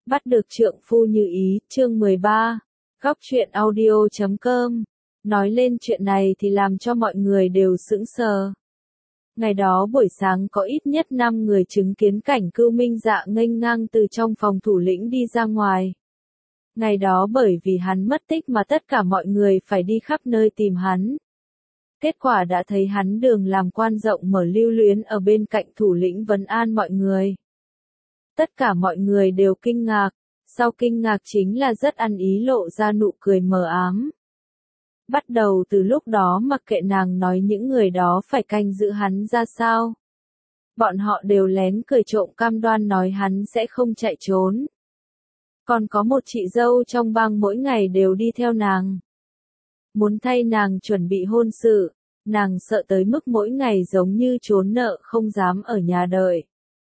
Bắt được trượng phu như ý, chương 13. Góc truyện audio.com. Nói lên chuyện này thì làm cho mọi người đều sững sờ. Ngày đó buổi sáng có ít nhất 5 người chứng kiến cảnh Cưu Minh Dạ nghênh ngang từ trong phòng thủ lĩnh đi ra ngoài. Ngày đó bởi vì hắn mất tích mà tất cả mọi người phải đi khắp nơi tìm hắn. Kết quả đã thấy hắn đường làm quan rộng mở lưu luyến ở bên cạnh thủ lĩnh vấn an mọi người. Tất cả mọi người đều kinh ngạc, sau kinh ngạc chính là rất ăn ý lộ ra nụ cười mờ ám. Bắt đầu từ lúc đó mặc kệ nàng nói những người đó phải canh giữ hắn ra sao. Bọn họ đều lén cười trộm cam đoan nói hắn sẽ không chạy trốn. Còn có một chị dâu trong bang mỗi ngày đều đi theo nàng. Muốn thay nàng chuẩn bị hôn sự, nàng sợ tới mức mỗi ngày giống như trốn nợ không dám ở nhà đợi.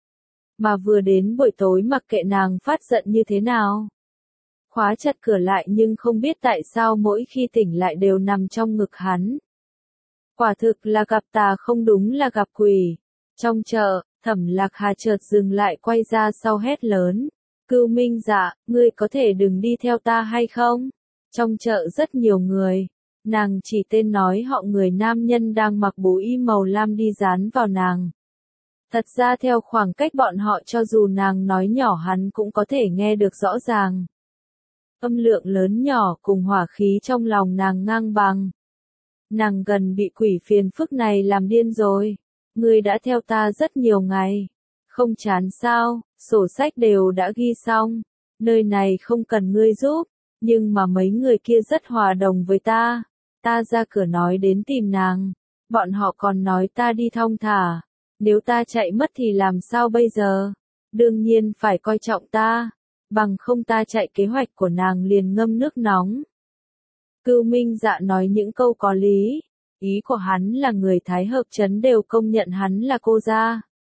Mà vừa đến buổi tối mặc kệ nàng phát giận như thế nào. Khóa chặt cửa lại nhưng không biết tại sao mỗi khi tỉnh lại đều nằm trong ngực hắn. Quả thực là gặp tà không đúng là gặp quỷ. Trong chợ, Thẩm Lạc Hà chợt dừng lại quay ra sau hét lớn. Cưu Minh Dạ, ngươi có thể đừng đi theo ta hay không? Trong chợ rất nhiều người. Nàng chỉ tên nói họ người nam nhân đang mặc bố y màu lam đi dán vào nàng. Thật ra theo khoảng cách bọn họ cho dù nàng nói nhỏ hắn cũng có thể nghe được rõ ràng. Âm lượng lớn nhỏ cùng hỏa khí trong lòng nàng ngang bằng. Nàng gần bị quỷ phiền phức này làm điên rồi. Ngươi đã theo ta rất nhiều ngày. Không chán sao, sổ sách đều đã ghi xong. Nơi này không cần ngươi giúp, nhưng mà mấy người kia rất hòa đồng với ta. Ta ra cửa nói đến tìm nàng. Bọn họ còn nói ta đi thong thả. Nếu ta chạy mất thì làm sao bây giờ? Đương nhiên phải coi trọng ta. Bằng không ta chạy kế hoạch của nàng liền ngâm nước nóng. Cưu Minh Dạ nói những câu có lý. Ý của hắn là người Thái Hợp Trấn đều công nhận hắn là cô gia.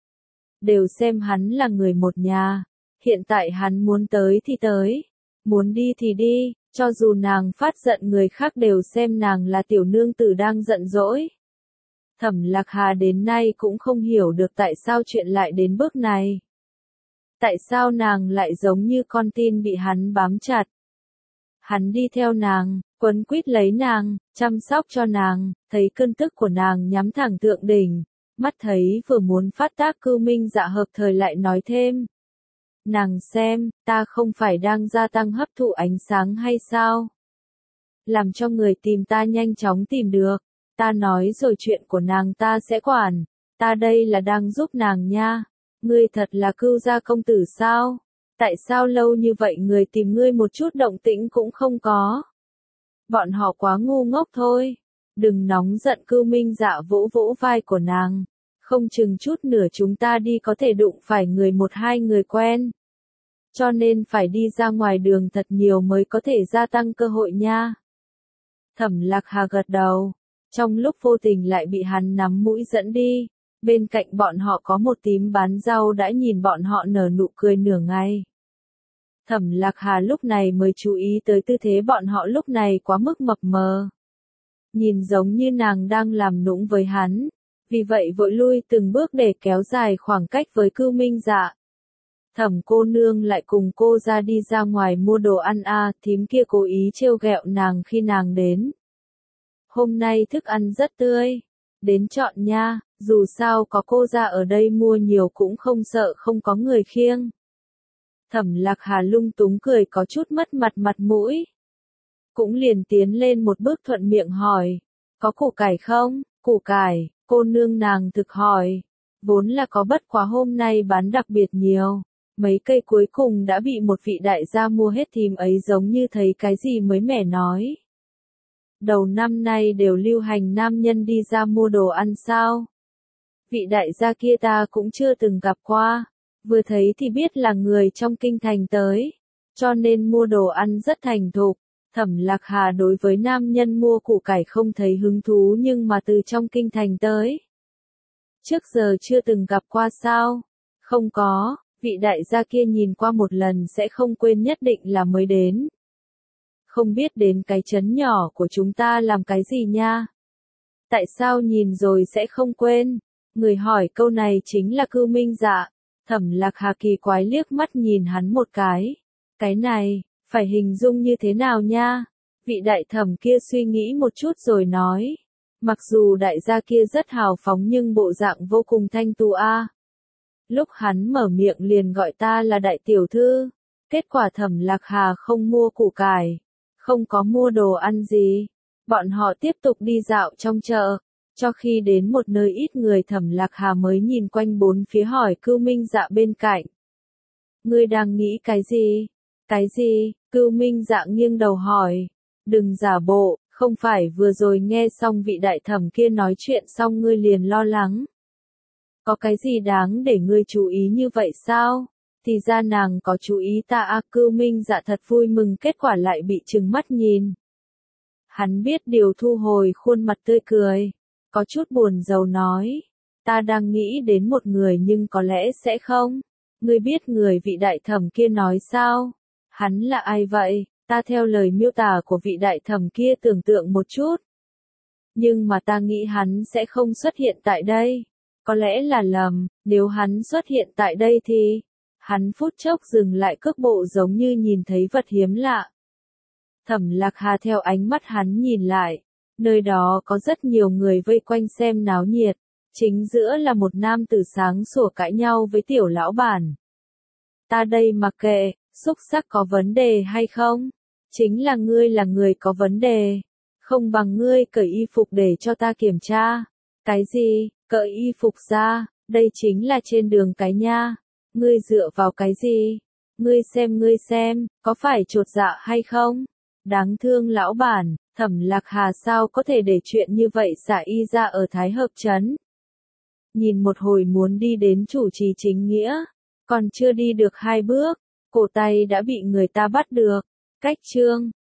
Đều xem hắn là người một nhà. Hiện tại hắn muốn tới thì tới. Muốn đi thì đi. Cho dù nàng phát giận người khác đều xem nàng là tiểu nương tử đang giận dỗi. Thẩm Lạc Hà đến nay cũng không hiểu được tại sao chuyện lại đến bước này. Tại sao nàng lại giống như con tin bị hắn bám chặt. Hắn đi theo nàng, quấn quýt lấy nàng, chăm sóc cho nàng, thấy cơn tức của nàng nhắm thẳng thượng đỉnh. Mắt thấy vừa muốn phát tác Cưu Minh Dạ hợp thời lại nói thêm. Nàng xem, ta không phải đang gia tăng hấp thụ ánh sáng hay sao? Làm cho người tìm ta nhanh chóng tìm được. Ta nói rồi chuyện của nàng ta sẽ quản. Ta đây là đang giúp nàng nha. Ngươi thật là Cưu gia công tử sao? Tại sao lâu như vậy người tìm ngươi một chút động tĩnh cũng không có? Bọn họ quá ngu ngốc thôi. Đừng nóng giận. Cưu Minh Dạ vỗ vỗ vai của nàng. Không chừng chút nữa chúng ta đi có thể đụng phải người một hai người quen. Cho nên phải đi ra ngoài đường thật nhiều mới có thể gia tăng cơ hội nha. Thẩm Lạc Hà gật đầu. Trong lúc vô tình lại bị hắn nắm mũi dẫn đi. Bên cạnh bọn họ có một tím bán rau đã nhìn bọn họ nở nụ cười nửa ngày. Thẩm Lạc Hà lúc này mới chú ý tới tư thế bọn họ lúc này quá mức mập mờ. Nhìn giống như nàng đang làm nũng với hắn. Vì vậy vội lui từng bước để kéo dài khoảng cách với Cưu Minh Dạ. Thẩm cô nương lại cùng cô ra đi ra ngoài mua đồ ăn thím kia cố ý trêu ghẹo nàng khi nàng đến. Hôm nay thức ăn rất tươi. Đến chọn nha, dù sao có cô ra ở đây mua nhiều cũng không sợ không có người khiêng. Thẩm Lạc Hà lung túng cười có chút mất mặt mũi. Cũng liền tiến lên một bước thuận miệng hỏi. Có củ cải không? Củ cải, cô nương nàng thực hỏi. Vốn là có bất quá hôm nay bán đặc biệt nhiều. Mấy cây cuối cùng đã bị một vị đại gia mua hết thím ấy giống như thấy cái gì mới mẻ nói. Đầu năm nay đều lưu hành nam nhân đi ra mua đồ ăn sao? Vị đại gia kia ta cũng chưa từng gặp qua. Vừa thấy thì biết là người trong kinh thành tới. Cho nên mua đồ ăn rất thành thục. Thẩm Lạc Hà đối với nam nhân mua củ cải không thấy hứng thú nhưng mà từ trong kinh thành tới. Trước giờ chưa từng gặp qua sao? Không có, vị đại gia kia nhìn qua một lần sẽ không quên nhất định là mới đến. Không biết đến cái trấn nhỏ của chúng ta làm cái gì nha? Tại sao nhìn rồi sẽ không quên? Người hỏi câu này chính là Cưu Minh Dạ. Thẩm Lạc Hà kỳ quái liếc mắt nhìn hắn một cái. Cái này, phải hình dung như thế nào nha? Vị đại thẩm kia suy nghĩ một chút rồi nói. Mặc dù đại gia kia rất hào phóng nhưng bộ dạng vô cùng thanh tú a. Lúc hắn mở miệng liền gọi ta là đại tiểu thư. Kết quả Thẩm Lạc Hà không mua củ cải, không có mua đồ ăn gì. Bọn họ tiếp tục đi dạo trong chợ. Cho khi đến một nơi ít người Thẩm Lạc Hà mới nhìn quanh bốn phía hỏi Cưu Minh Dạ bên cạnh. Ngươi đang nghĩ cái gì? Cái gì? Cưu Minh Dạ nghiêng đầu hỏi. Đừng giả bộ, không phải vừa rồi nghe xong vị đại thẩm kia nói chuyện xong ngươi liền lo lắng. Có cái gì đáng để ngươi chú ý như vậy sao? Thì ra nàng có chú ý ta a. Cưu Minh Dạ thật vui mừng, kết quả lại bị trừng mắt nhìn. Hắn biết điều thu hồi khuôn mặt tươi cười, có chút buồn rầu nói. Ta đang nghĩ đến một người nhưng có lẽ sẽ không. Ngươi biết người vị đại thẩm kia nói sao? Hắn là ai vậy? Ta theo lời miêu tả của vị đại thẩm kia tưởng tượng một chút. Nhưng mà ta nghĩ hắn sẽ không xuất hiện tại đây. Có lẽ là lầm, nếu hắn xuất hiện tại đây thì... Hắn phút chốc dừng lại cước bộ giống như nhìn thấy vật hiếm lạ. Thẩm Lạc Hà theo ánh mắt hắn nhìn lại. Nơi đó có rất nhiều người vây quanh xem náo nhiệt. Chính giữa là một nam tử sáng sủa cãi nhau với tiểu lão bản. Ta đây mặc kệ, xúc sắc có vấn đề hay không? Chính là ngươi là người có vấn đề. Không bằng ngươi cởi y phục để cho ta kiểm tra. Cái gì? Cởi y phục ra, đây chính là trên đường cái nha. Ngươi dựa vào cái gì? Ngươi xem, có phải chột dạ hay không? Đáng thương lão bản, Thẩm Lạc Hà sao có thể để chuyện như vậy xả y ra ở Thái Hợp Trấn. Nhìn một hồi muốn đi đến chủ trì chính nghĩa, còn chưa đi được 2 bước, cổ tay đã bị người ta bắt được. Cách chương